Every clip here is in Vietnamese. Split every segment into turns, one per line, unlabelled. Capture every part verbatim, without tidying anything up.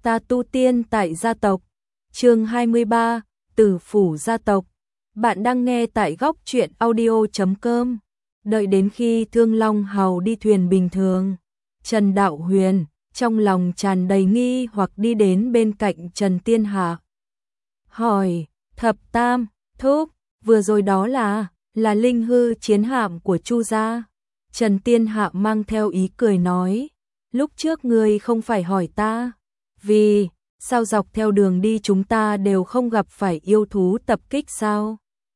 Ta tu tiên tại gia tộc. Chương hai mươi ba, Tử phủ gia tộc. Bạn đang nghe tại góc truyện audio chấm com. Đợi đến khi Thương Long Hào đi thuyền bình thường, Trần Đạo Huyền trong lòng tràn đầy nghi hoặc đi đến bên cạnh Trần Tiên Hạ. Hỏi, Thập Tam, thúc, vừa rồi đó là, là linh hư chiến hạm của Chu gia. Trần Tiên Hạ mang theo ý cười nói, lúc trước ngươi không phải hỏi ta, vì sao dọc theo đường đi chúng ta đều không gặp phải yêu thú tập kích sao?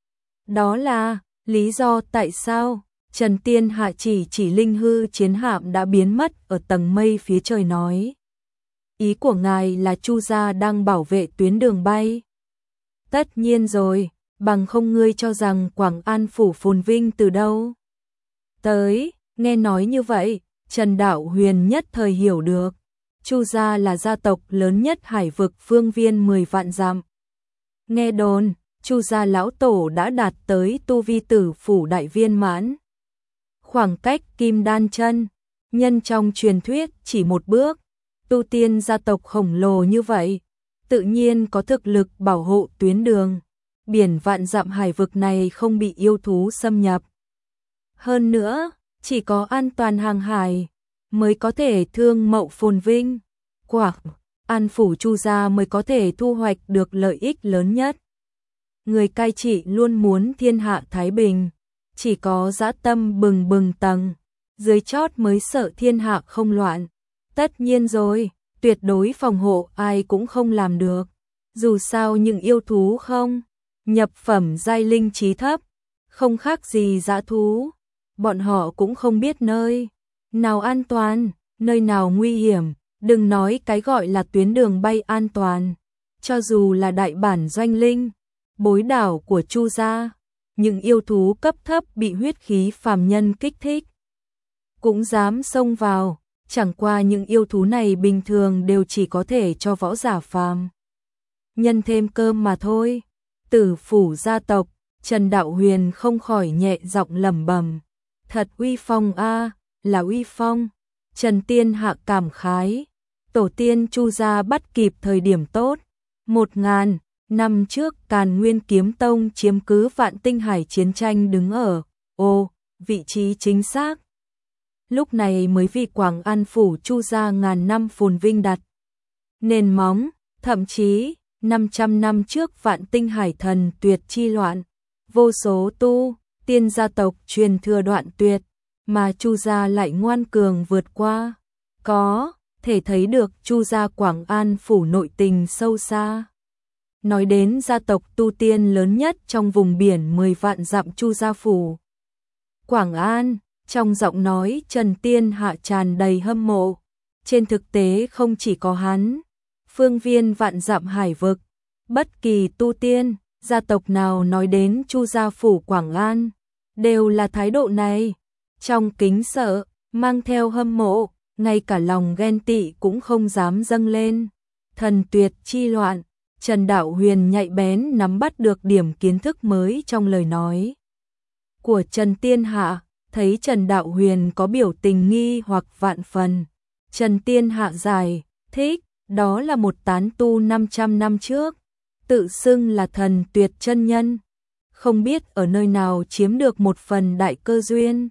Đó là lý do tại sao? Trần Tiên Hạ chỉ chỉ linh hư chiến hạm đã biến mất ở tầng mây phía trời nói. Ý của ngài là Chu gia đang bảo vệ tuyến đường bay. Tất nhiên rồi, bằng không ngươi cho rằng Quảng An phủ phồn vinh từ đâu tới. Nghe nói như vậy, Trần Đạo Huyền nhất thời hiểu được. Chu gia là gia tộc lớn nhất hải vực phương viên mười vạn dặm. Nghe đồn, Chu gia lão tổ đã đạt tới tu vi tử phủ đại viên mãn. Khoảng cách kim đan chân, nhân trong truyền thuyết chỉ một bước. Tu tiên gia tộc khổng lồ như vậy, tự nhiên có thực lực bảo hộ tuyến đường. Biển vạn dặm hải vực này không bị yêu thú xâm nhập. Hơn nữa, chỉ có an toàn hàng hải mới có thể thương mậu phồn vinh. Quảng An phủ Chu gia mới có thể thu hoạch được lợi ích lớn nhất. Người cai trị luôn muốn thiên hạ thái bình, chỉ có dã tâm bừng bừng tầng dưới chót mới sợ thiên hạ không loạn. Tất nhiên rồi, tuyệt đối phòng hộ ai cũng không làm được. Dù sao những yêu thú không nhập phẩm giai linh trí thấp, không khác gì dã thú. Bọn họ cũng không biết nơi nào an toàn, nơi nào nguy hiểm. Đừng nói cái gọi là tuyến đường bay an toàn. Cho dù là đại bản doanh linh, bối đảo của Chu gia, những yêu thú cấp thấp bị huyết khí phàm nhân kích thích cũng dám xông vào. Chẳng qua những yêu thú này bình thường đều chỉ có thể cho võ giả phàm nhân thêm cơm mà thôi. Tử phủ gia tộc, Trần Đạo Huyền không khỏi nhẹ giọng lẩm bẩm. Thật uy phong a, là uy phong. Trần Tiên Hạ cảm khái, tổ tiên Chu gia bắt kịp thời điểm tốt. Một ngàn năm trước Càn Nguyên Kiếm Tông chiếm cứ Vạn Tinh Hải chiến tranh đứng ở ô vị trí chính xác. Lúc này mới vì Quảng An phủ Chu gia ngàn năm phồn vinh đặt nền móng. Thậm chí năm trăm năm trước Vạn Tinh Hải thần tuyệt chi loạn, vô số tu tiên gia tộc truyền thừa đoạn tuyệt, mà Chu gia lại ngoan cường vượt qua. Có thể thấy được Chu gia Quảng An phủ nội tình sâu xa. Nói đến gia tộc tu tiên lớn nhất trong vùng biển mười vạn dặm Chu gia phủ Quảng An, trong giọng nói Trần Tiên Hạ tràn đầy hâm mộ. Trên thực tế không chỉ có hắn, phương viên vạn dặm hải vực, bất kỳ tu tiên gia tộc nào nói đến Chu gia phủ Quảng An đều là thái độ này. Trong kính sợ, mang theo hâm mộ, ngay cả lòng ghen tị cũng không dám dâng lên. Thần tuyệt chi loạn, Trần Đạo Huyền nhạy bén nắm bắt được điểm kiến thức mới trong lời nói của Trần Tiên Hạ. Thấy Trần Đạo Huyền có biểu tình nghi hoặc vạn phần, Trần Tiên Hạ giải thích, đó là một tán tu năm trăm năm trước, tự xưng là thần tuyệt chân nhân, không biết ở nơi nào chiếm được một phần đại cơ duyên.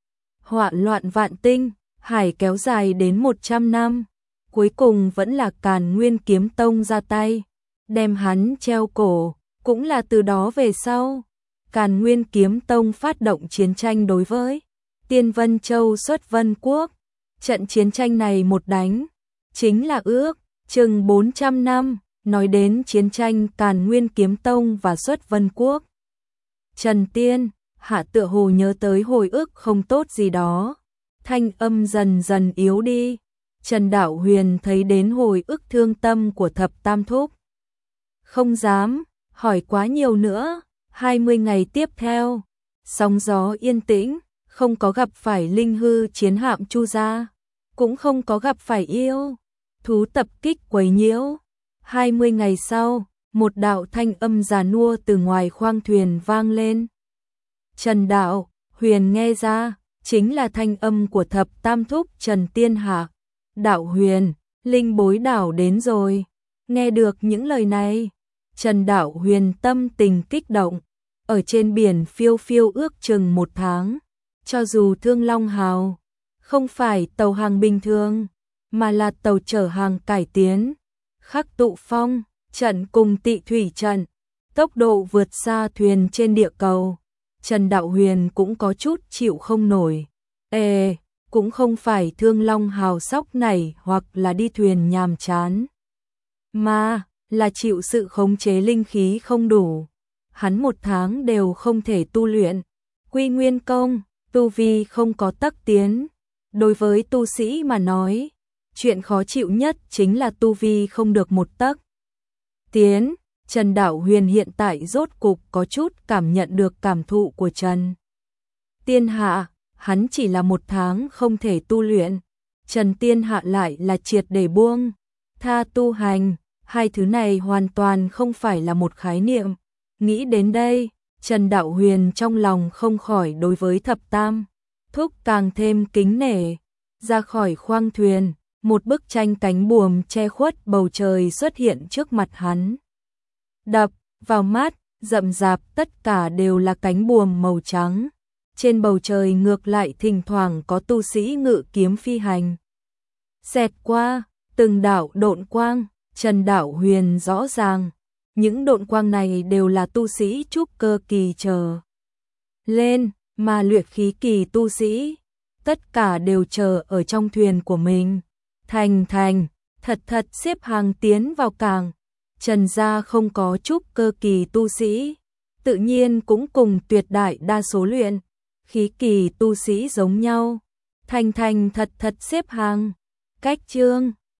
Họa loạn vạn tinh hải kéo dài đến một trăm năm, cuối cùng vẫn là Càn Nguyên Kiếm Tông ra tay, đem hắn treo cổ. Cũng là từ đó về sau, Càn Nguyên Kiếm Tông phát động chiến tranh đối với Tiên Vân Châu Xuất Vân Quốc. Trận chiến tranh này một đánh chính là ước chừng bốn trăm năm. Nói đến chiến tranh Càn Nguyên Kiếm Tông và Xuất Vân Quốc, Trần Tiên Hạ tựa hồ nhớ tới hồi ức không tốt gì đó, thanh âm dần dần yếu đi. Trần Đạo Huyền thấy đến hồi ức thương tâm của Thập Tam thúc, không dám hỏi quá nhiều nữa. Hai mươi ngày tiếp theo, sóng gió yên tĩnh, không có gặp phải linh hư chiến hạm Chu gia, cũng không có gặp phải yêu thú tập kích quấy nhiễu. Hai mươi ngày sau, một đạo thanh âm già nua từ ngoài khoang thuyền vang lên. Trần Đạo Huyền nghe ra, chính là thanh âm của Thập Tam thúc Trần Tiên Hạ. Đạo Huyền, Linh bối đảo đến rồi. Nghe được những lời này, Trần Đạo Huyền tâm tình kích động. Ở trên biển phiêu phiêu ước chừng một tháng, cho dù Thương Long Hào không phải tàu hàng bình thường, mà là tàu chở hàng cải tiến, khắc tụ phong trận cùng tị thủy trận, tốc độ vượt xa thuyền trên địa cầu, Trần Đạo Huyền cũng có chút chịu không nổi. Ê, cũng không phải Thương Long Hào sóc này hoặc là đi thuyền nhàm chán, mà là chịu sự khống chế linh khí không đủ. Hắn một tháng đều không thể tu luyện Quy Nguyên công, tu vi không có tắc tiến. Đối với tu sĩ mà nói, chuyện khó chịu nhất chính là tu vi không được một tấc tiến. Trần Đạo Huyền hiện tại rốt cục có chút cảm nhận được cảm thụ của Trần Tiên Hạ, hắn chỉ là một tháng không thể tu luyện, Trần Tiên Hạ lại là triệt để buông tha tu hành, hai thứ này hoàn toàn không phải là một khái niệm. Nghĩ đến đây, Trần Đạo Huyền trong lòng không khỏi đối với thập tam thúc càng thêm kính nể. Ra khỏi khoang thuyền, một bức tranh cánh buồm che khuất bầu trời xuất hiện trước mặt hắn. Đập vào mắt, rậm rạp tất cả đều là cánh buồm màu trắng. Trên bầu trời ngược lại thỉnh thoảng có tu sĩ ngự kiếm phi hành. Xẹt qua, từng đạo độn quang, Trần Đạo Huyền rõ ràng. Những độn quang này đều là tu sĩ trúc cơ kỳ chờ lên, mà luyện khí kỳ tu sĩ, tất cả đều chờ ở trong thuyền của mình. Thành thành, thật thật xếp hàng tiến vào cảng. Trần gia không có trúc cơ kỳ tu sĩ, tự nhiên cũng cùng tuyệt đại đa số luyện khí kỳ tu sĩ giống nhau. Thành thành thật thật xếp hàng, cách chương